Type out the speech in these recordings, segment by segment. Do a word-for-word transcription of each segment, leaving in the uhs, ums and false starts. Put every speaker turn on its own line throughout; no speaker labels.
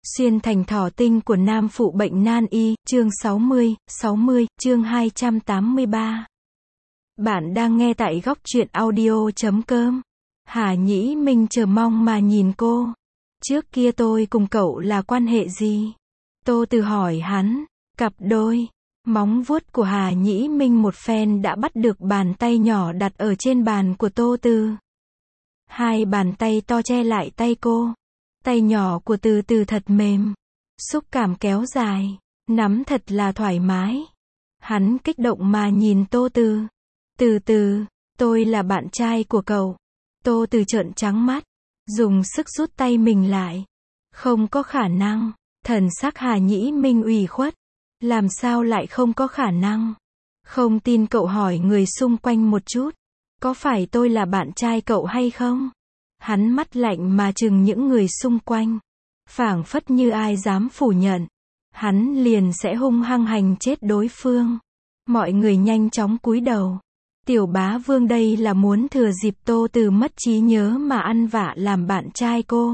Xuyên thành thỏ tinh của nam phụ bệnh nan y, chương sáu mươi, sáu mươi, chương hai trăm tám mươi ba. Bạn đang nghe tại góc truyện audio chấm com. Hà Nhĩ Minh chờ mong mà nhìn cô. Trước kia tôi cùng cậu là quan hệ gì? Tô Từ hỏi hắn. Cặp đôi. Móng vuốt của Hà Nhĩ Minh một phen đã bắt được bàn tay nhỏ đặt ở trên bàn của Tô Từ. Hai bàn tay to che lại tay cô. Tay nhỏ của Từ Từ thật mềm. Xúc cảm kéo dài. Nắm thật là thoải mái. Hắn kích động mà nhìn Tô Từ. Từ Từ, tôi là bạn trai của cậu. Tô Từ trợn trắng mắt. Dùng sức rút tay mình lại. Không có khả năng. Thần sắc Hà Nhĩ Minh ủy khuất. Làm sao lại không có khả năng? Không tin cậu hỏi người xung quanh một chút. Có phải tôi là bạn trai cậu hay không? Hắn mắt lạnh mà trừng những người xung quanh. Phảng phất như ai dám phủ nhận. Hắn liền sẽ hung hăng hành chết đối phương. Mọi người nhanh chóng cúi đầu. Tiểu bá vương đây là muốn thừa dịp Tô Từ mất trí nhớ mà ăn vạ làm bạn trai cô.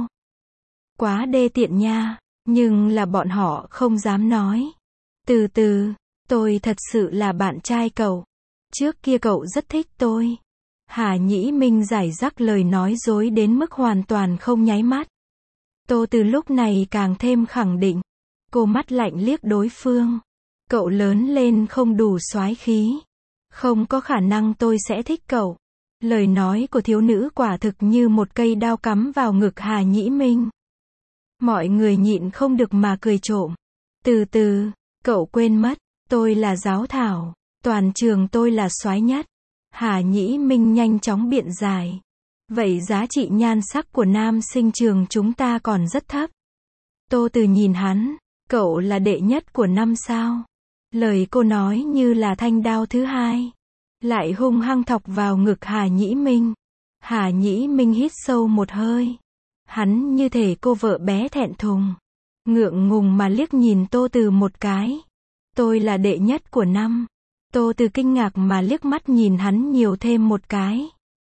Quá đê tiện nha. Nhưng là bọn họ không dám nói. Từ từ, tôi thật sự là bạn trai cậu. Trước kia cậu rất thích tôi. Hà Nhĩ Minh giải rác lời nói dối đến mức hoàn toàn không nháy mắt. Tô Từ lúc này càng thêm khẳng định. Cô mắt lạnh liếc đối phương. Cậu lớn lên không đủ soái khí. Không có khả năng tôi sẽ thích cậu. Lời nói của thiếu nữ quả thực như một cây đao cắm vào ngực Hà Nhĩ Minh. Mọi người nhịn không được mà cười trộm. Từ từ, cậu quên mất, tôi là giáo thảo. Toàn trường tôi là soái nhất. Hà Nhĩ Minh nhanh chóng biện giải. Vậy giá trị nhan sắc của nam sinh trường chúng ta còn rất thấp. Tô Từ nhìn hắn. Cậu là đệ nhất của năm sao? Lời cô nói như là thanh đao thứ hai. Lại hung hăng thọc vào ngực Hà Nhĩ Minh. Hà Nhĩ Minh hít sâu một hơi. Hắn như thể cô vợ bé thẹn thùng. Ngượng ngùng mà liếc nhìn Tô Từ một cái. Tôi là đệ nhất của năm. Tô Từ kinh ngạc mà liếc mắt nhìn hắn nhiều thêm một cái.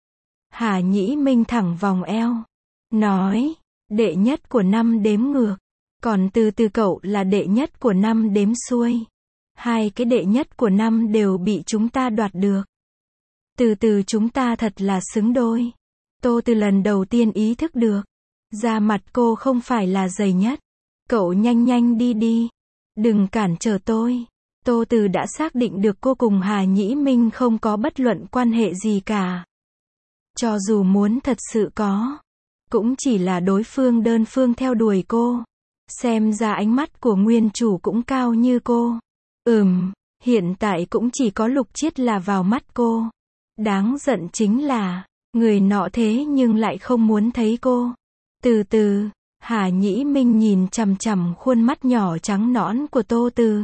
Hà Nhĩ Minh thẳng vòng eo. Nói, đệ nhất của năm đếm ngược. Còn Từ Từ cậu là đệ nhất của năm đếm xuôi. Hai cái đệ nhất của năm đều bị chúng ta đoạt được. Từ từ chúng ta thật là xứng đôi. Tô Từ lần đầu tiên ý thức được. Da mặt cô không phải là dày nhất. Cậu nhanh nhanh đi đi. Đừng cản trở tôi. Tô Từ đã xác định được cô cùng Hà Nhĩ Minh không có bất luận quan hệ gì cả. Cho dù muốn thật sự có. Cũng chỉ là đối phương đơn phương theo đuổi cô. Xem ra ánh mắt của nguyên chủ cũng cao như cô. Ừm, hiện tại cũng chỉ có Lục Chiết là vào mắt cô. Đáng giận chính là, người nọ thế nhưng lại không muốn thấy cô. Từ từ, Hà Nhĩ Minh nhìn chằm chằm khuôn mắt nhỏ trắng nõn của Tô Từ.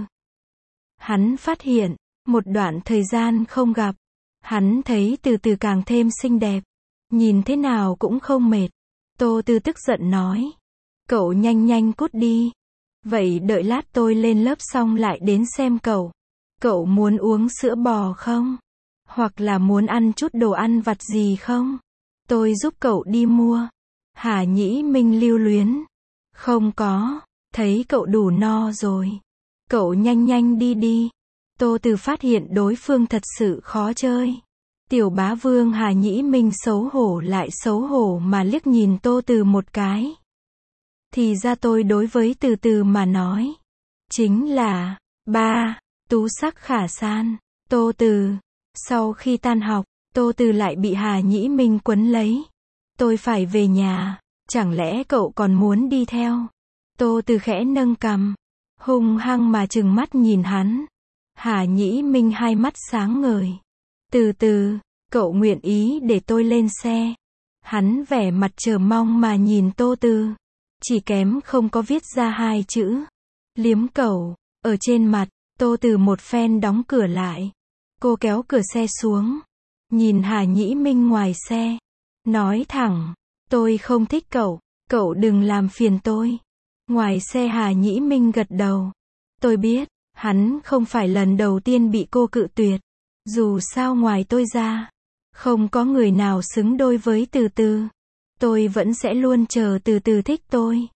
Hắn phát hiện, một đoạn thời gian không gặp, hắn thấy Từ Từ càng thêm xinh đẹp. Nhìn thế nào cũng không mệt. Tô Từ tức giận nói. Cậu nhanh nhanh cút đi. Vậy đợi lát tôi lên lớp xong lại đến xem cậu. Cậu muốn uống sữa bò không? Hoặc là muốn ăn chút đồ ăn vặt gì không? Tôi giúp cậu đi mua. Hà Nhĩ Minh lưu luyến. Không có, thấy cậu đủ no rồi. Cậu nhanh nhanh đi đi. Tô Từ phát hiện đối phương thật sự khó chơi. Tiểu bá vương Hà Nhĩ Minh xấu hổ lại xấu hổ mà liếc nhìn Tô Từ một cái. Thì ra tôi đối với Từ Từ mà nói. Chính là, ba, tú sắc khả san. Tô Từ. Sau khi tan học, Tô Từ lại bị Hà Nhĩ Minh quấn lấy. Tôi phải về nhà. Chẳng lẽ cậu còn muốn đi theo? Tô Từ khẽ nâng cằm. Hung hăng mà trừng mắt nhìn hắn. Hà Nhĩ Minh hai mắt sáng ngời. Từ từ, cậu nguyện ý để tôi lên xe. Hắn vẻ mặt chờ mong mà nhìn Tô Từ. Chỉ kém không có viết ra hai chữ. Liếm cẩu. Ở trên mặt, Tô Từ một phen đóng cửa lại. Cô kéo cửa xe xuống. Nhìn Hà Nhĩ Minh ngoài xe. Nói thẳng. Tôi không thích cậu. Cậu đừng làm phiền tôi. Ngoài xe Hà Nhĩ Minh gật đầu. Tôi biết. Hắn không phải lần đầu tiên bị cô cự tuyệt. Dù sao ngoài tôi ra. Không có người nào xứng đôi với Từ Từ. Tôi vẫn sẽ luôn chờ Từ Từ thích tôi.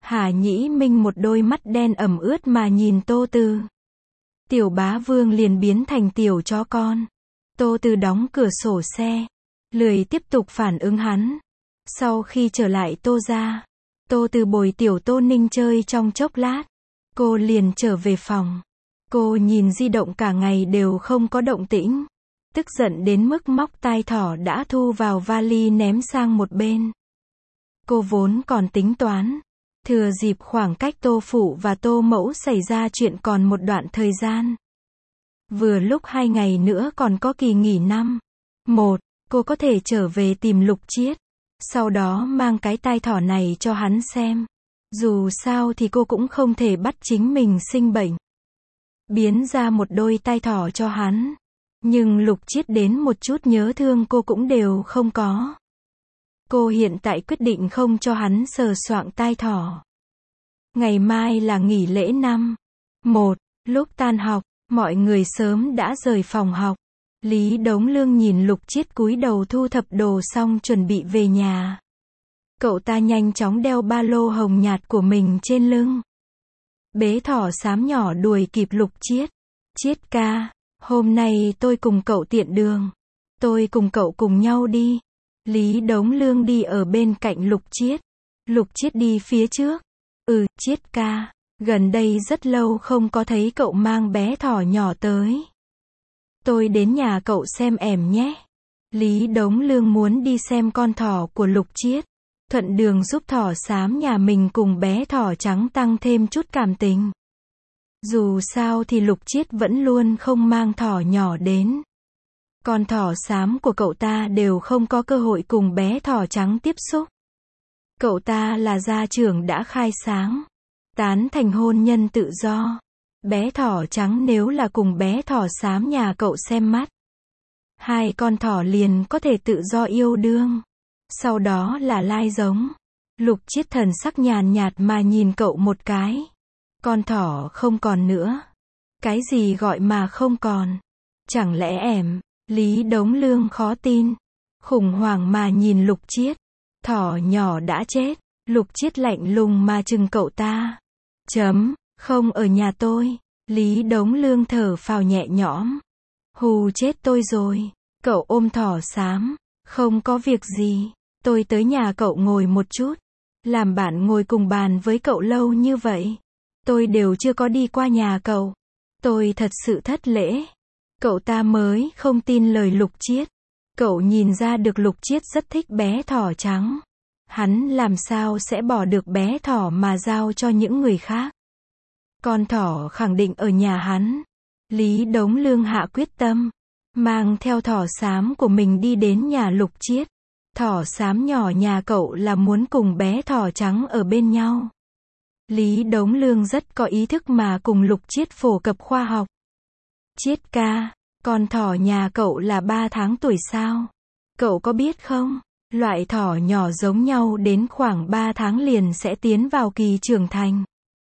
Hà Nhĩ Minh một đôi mắt đen ẩm ướt mà nhìn Tô Từ. Tiểu Bá Vương liền biến thành tiểu chó con. Tô Từ đóng cửa sổ xe, lười tiếp tục phản ứng hắn. Sau khi trở lại Tô gia, Tô Từ bồi tiểu Tô Ninh chơi trong chốc lát, cô liền trở về phòng. Cô nhìn di động cả ngày đều không có động tĩnh, tức giận đến mức móc tai thỏ đã thu vào vali ném sang một bên. Cô vốn còn tính toán, thừa dịp khoảng cách Tô Phụ và Tô Mẫu xảy ra chuyện còn một đoạn thời gian. Vừa lúc hai ngày nữa còn có kỳ nghỉ năm. Một, cô có thể trở về tìm Lục Chiết, sau đó mang cái tai thỏ này cho hắn xem. Dù sao thì cô cũng không thể bắt chính mình sinh bệnh, biến ra một đôi tai thỏ cho hắn. Nhưng Lục Chiết đến một chút nhớ thương cô cũng đều không có. Cô hiện tại quyết định không cho hắn sờ soạng tai thỏ. Ngày mai là nghỉ lễ năm. Một, lúc tan học, mọi người sớm đã rời phòng học. Lý Đống Lương nhìn Lục Chiết cúi đầu thu thập đồ xong chuẩn bị về nhà. Cậu ta nhanh chóng đeo ba lô hồng nhạt của mình trên lưng. Bế thỏ xám nhỏ đuổi kịp Lục Chiết. Chiết ca, hôm nay tôi cùng cậu tiện đường. Tôi cùng cậu cùng nhau đi. Lý Đống Lương đi ở bên cạnh Lục Chiết. Lục Chiết đi phía trước. Ừ, Chiết ca, gần đây rất lâu không có thấy cậu mang bé thỏ nhỏ tới. Tôi đến nhà cậu xem em nhé. Lý Đống Lương muốn đi xem con thỏ của Lục Chiết, thuận đường giúp thỏ xám nhà mình cùng bé thỏ trắng tăng thêm chút cảm tình. Dù sao thì Lục Chiết vẫn luôn không mang thỏ nhỏ đến. Con thỏ xám của cậu ta đều không có cơ hội cùng bé thỏ trắng tiếp xúc. Cậu ta là gia trưởng đã khai sáng, tán thành hôn nhân tự do. Bé thỏ trắng nếu là cùng bé thỏ xám nhà cậu xem mắt, hai con thỏ liền có thể tự do yêu đương. Sau đó là lai giống. Lục Chiết thần sắc nhàn nhạt mà nhìn cậu một cái. Con thỏ không còn nữa. Cái gì gọi mà không còn? Chẳng lẽ em? Lý Đống Lương khó tin, khủng hoảng mà nhìn Lục Chiết. Thỏ nhỏ đã chết. Lục Chiết lạnh lùng mà chừng cậu ta. Chấm, không ở nhà tôi. Lý Đống Lương thở phào nhẹ nhõm. Hù chết tôi rồi. Cậu ôm thỏ xám. Không có việc gì. Tôi tới nhà cậu ngồi một chút. Làm bạn ngồi cùng bàn với cậu lâu như vậy, tôi đều chưa có đi qua nhà cậu. Tôi thật sự thất lễ. Cậu ta mới không tin lời Lục Chiết. Cậu nhìn ra được Lục Chiết rất thích bé thỏ trắng. Hắn làm sao sẽ bỏ được bé thỏ mà giao cho những người khác. Con thỏ khẳng định ở nhà hắn. Lý Đống Lương hạ quyết tâm, mang theo thỏ xám của mình đi đến nhà Lục Chiết. Thỏ xám nhỏ nhà cậu là muốn cùng bé thỏ trắng ở bên nhau. Lý Đống Lương rất có ý thức mà cùng Lục Chiết phổ cập khoa học. Chiết ca, con thỏ nhà cậu là ba tháng tuổi sao? Cậu có biết không? Loại thỏ nhỏ giống nhau đến khoảng ba tháng liền sẽ tiến vào kỳ trưởng thành.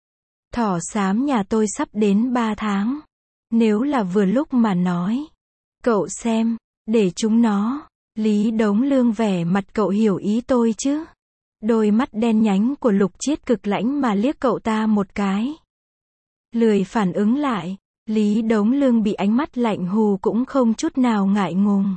Thỏ xám nhà tôi sắp đến ba tháng. Nếu là vừa lúc mà nói. Cậu xem, để chúng nó. Lý Đống Lương vẻ mặt cậu hiểu ý tôi chứ. Đôi mắt đen nhánh của Lục Chiết cực lãnh mà liếc cậu ta một cái. Lười phản ứng lại. Lý Đống Lương bị ánh mắt lạnh hù cũng không chút nào ngại ngùng.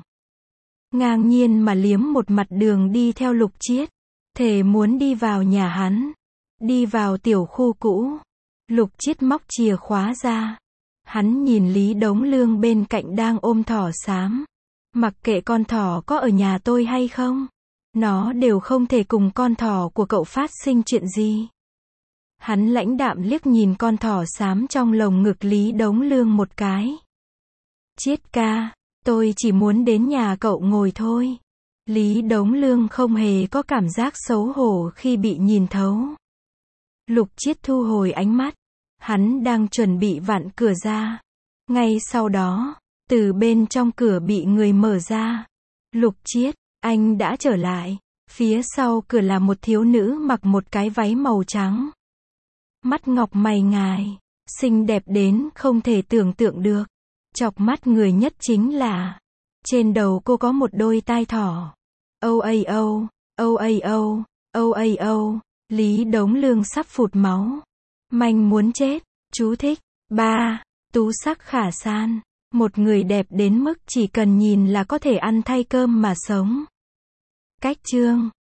Ngang nhiên mà liếm một mặt đường đi theo Lục Chiết. Thề muốn đi vào nhà hắn. Đi vào tiểu khu cũ. Lục Chiết móc chìa khóa ra. Hắn nhìn Lý Đống Lương bên cạnh đang ôm thỏ xám. Mặc kệ con thỏ có ở nhà tôi hay không, nó đều không thể cùng con thỏ của cậu phát sinh chuyện gì. Hắn lãnh đạm liếc nhìn con thỏ xám trong lồng ngực Lý Đống Lương một cái. Chiết ca, tôi chỉ muốn đến nhà cậu ngồi thôi. Lý Đống Lương không hề có cảm giác xấu hổ khi bị nhìn thấu. Lục Chiết thu hồi ánh mắt. Hắn đang chuẩn bị vặn cửa ra. Ngay sau đó, từ bên trong cửa bị người mở ra. Lục Chiết, anh đã trở lại. Phía sau cửa là một thiếu nữ mặc một cái váy màu trắng. Mắt ngọc mày ngài, xinh đẹp đến không thể tưởng tượng được. Chọc mắt người nhất chính là, trên đầu cô có một đôi tai thỏ. Âu ây âu, âu ây âu, âu ây âu, Lý Đống Lương sắp phụt máu. Manh muốn chết. Chú thích. ba. Tú sắc khả san. Một người đẹp đến mức chỉ cần nhìn là có thể ăn thay cơm mà sống. Cách chương